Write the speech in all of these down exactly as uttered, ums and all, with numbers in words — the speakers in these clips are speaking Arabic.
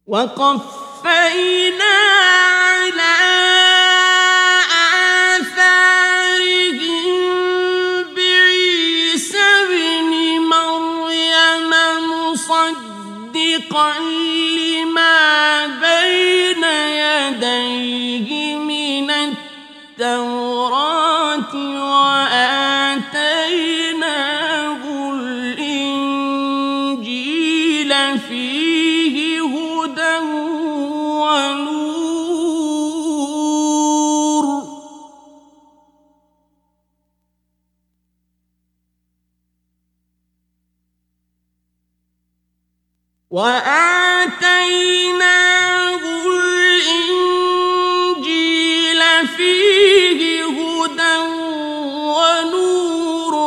وقفينا على آثارهم بعيسى ابن مريم مصدقا لما بين يديه من التوراة وآتيناه الإنجيل فيه هدى ونور وآتيناه الإنجيل فيه هدى ونور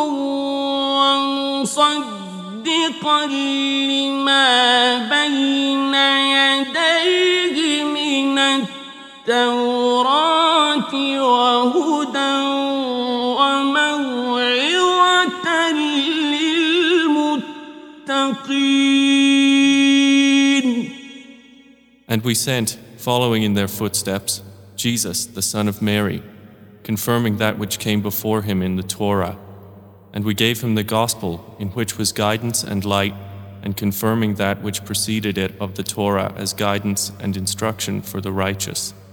ومصدقا لما بين يديه من التوراة وهدى وموعظة للمتقين. And we sent, following in their footsteps, Jesus, the son of Mary, confirming that which came before him in the Torah. And we gave him the gospel, in which was guidance and light, and confirming that which preceded it of the Torah as guidance and instruction for the righteous.